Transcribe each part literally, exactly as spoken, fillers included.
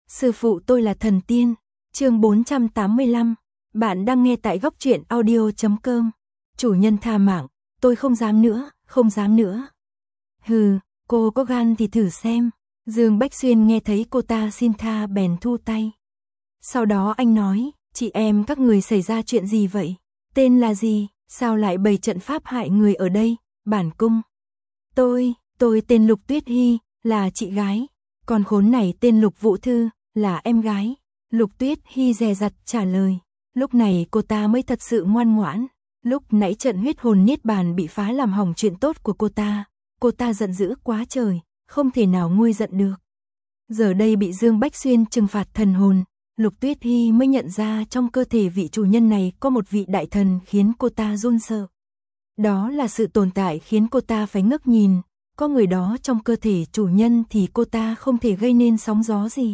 Sư phụ tôi là thần tiên. Chương bốn trăm tám mươi lăm. Bạn đang nghe tại góc truyện audio chấm com. Chủ nhân tha mạng, tôi không dám nữa, không dám nữa. Hừ, cô có gan thì thử xem. Dương Bách Xuyên nghe thấy cô ta xin tha bèn thu tay. Sau đó anh nói, chị em các người xảy ra chuyện gì vậy? Tên là gì? Sao lại bày trận pháp hại người ở đây? Bản cung. Tôi, tôi tên Lục Tuyết Hy, là chị gái. Còn khốn này tên Lục Vũ Thư, là em gái. Lục Tuyết Hy dè dặt trả lời. Lúc này cô ta mới thật sự ngoan ngoãn. Lúc nãy trận huyết hồn niết bàn bị phá làm hỏng chuyện tốt của cô ta. Cô ta giận dữ quá trời, không thể nào nguôi giận được. Giờ đây bị Dương Bách Xuyên trừng phạt thần hồn, Lục Tuyết Hy mới nhận ra trong cơ thể vị chủ nhân này có một vị đại thần khiến cô ta run sợ. Đó là sự tồn tại khiến cô ta phải ngước nhìn, có người đó trong cơ thể chủ nhân thì cô ta không thể gây nên sóng gió gì.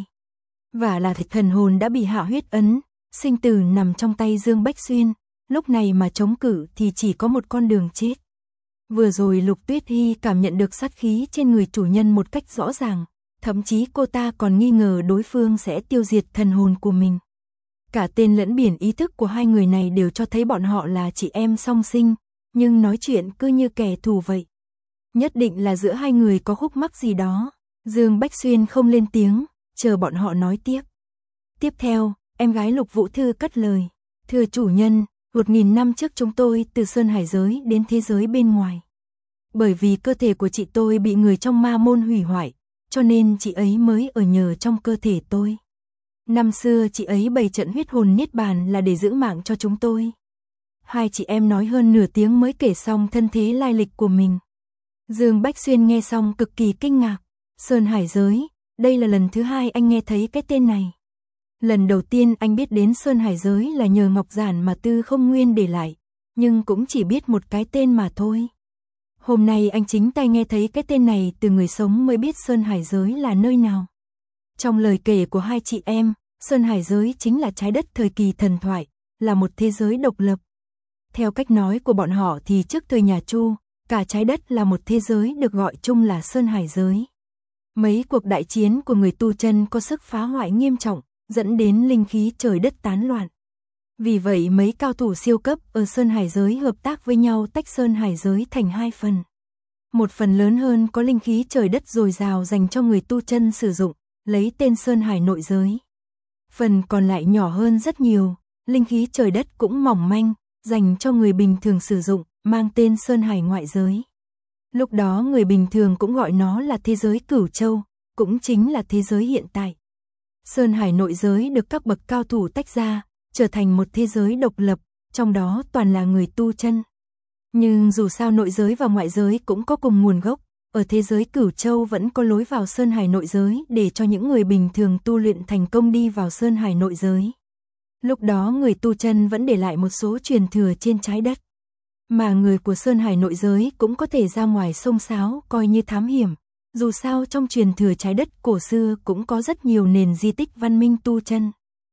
Và là thịt thần hồn đã bị hạ huyết ấn, sinh tử nằm trong tay Dương Bách Xuyên, lúc này mà chống cự thì chỉ có một con đường chết. Vừa rồi Lục Tuyết Hy cảm nhận được sát khí trên người chủ nhân một cách rõ ràng, thậm chí cô ta còn nghi ngờ đối phương sẽ tiêu diệt thần hồn của mình. Cả tên lẫn biển ý thức của hai người này đều cho thấy bọn họ là chị em song sinh, nhưng nói chuyện cứ như kẻ thù vậy. Nhất định là giữa hai người có khúc mắc gì đó. Dương Bách Xuyên không lên tiếng, chờ bọn họ nói tiếp. Tiếp theo, em gái Lục Vũ Thư cất lời. Thưa chủ nhân, một nghìn năm trước chúng tôi từ Sơn Hải giới đến thế giới bên ngoài. Bởi vì cơ thể của chị tôi bị người trong ma môn hủy hoại, cho nên chị ấy mới ở nhờ trong cơ thể tôi. Năm xưa chị ấy bày trận huyết hồn niết bàn là để giữ mạng cho chúng tôi. Hai chị em nói hơn nửa tiếng mới kể xong thân thế lai lịch của mình. Dương Bách Xuyên nghe xong cực kỳ kinh ngạc. Sơn Hải giới, đây là lần thứ hai anh nghe thấy cái tên này. Lần đầu tiên anh biết đến Sơn Hải giới là nhờ Ngọc Giản mà Tư Không Nguyên để lại, nhưng cũng chỉ biết một cái tên mà thôi. Hôm nay anh chính tay nghe thấy cái tên này từ người sống mới biết Sơn Hải giới là nơi nào. Trong lời kể của hai chị em, Sơn Hải giới chính là trái đất thời kỳ thần thoại, là một thế giới độc lập. Theo cách nói của bọn họ thì trước thời nhà Chu, cả trái đất là một thế giới được gọi chung là Sơn Hải giới. Mấy cuộc đại chiến của người tu chân có sức phá hoại nghiêm trọng, dẫn đến linh khí trời đất tán loạn. Vì vậy mấy cao thủ siêu cấp ở Sơn Hải giới hợp tác với nhau tách Sơn Hải giới thành hai phần. Một phần lớn hơn có linh khí trời đất dồi dào dành cho người tu chân sử dụng, lấy tên Sơn Hải nội giới. Phần còn lại nhỏ hơn rất nhiều, linh khí trời đất cũng mỏng manh, dành cho người bình thường sử dụng, mang tên Sơn Hải ngoại giới. Lúc đó người bình thường cũng gọi nó là thế giới Cửu Châu, cũng chính là thế giới hiện tại. Sơn Hải nội giới được các bậc cao thủ tách ra, trở thành một thế giới độc lập, trong đó toàn là người tu chân. Nhưng dù sao nội giới và ngoại giới cũng có cùng nguồn gốc, ở thế giới Cửu Châu vẫn có lối vào Sơn Hải nội giới để cho những người bình thường tu luyện thành công đi vào Sơn Hải nội giới. Lúc đó người tu chân vẫn để lại một số truyền thừa trên trái đất. Mà người của Sơn Hải nội giới cũng có thể ra ngoài xông xáo coi như thám hiểm. Dù sao trong truyền thừa trái đất cổ xưa cũng có rất nhiều nền di tích văn minh tu chân.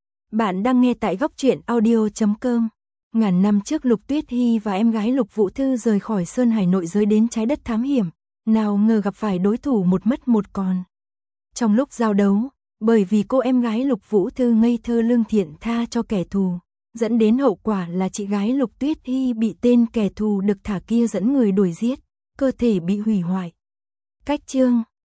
Bạn đang nghe tại góc truyện audio chấm com. Ngàn năm trước Lục Tuyết Hy và em gái Lục Vũ Thư rời khỏi Sơn Hải nội giới đến trái đất thám hiểm. Nào ngờ gặp phải đối thủ một mất một còn. Trong lúc giao đấu, bởi vì cô em gái Lục Vũ Thư ngây thơ lương thiện tha cho kẻ thù, dẫn đến hậu quả là chị gái Lục Tuyết Hy bị tên kẻ thù được thả kia dẫn người đuổi giết, cơ thể bị hủy hoại. Cách chương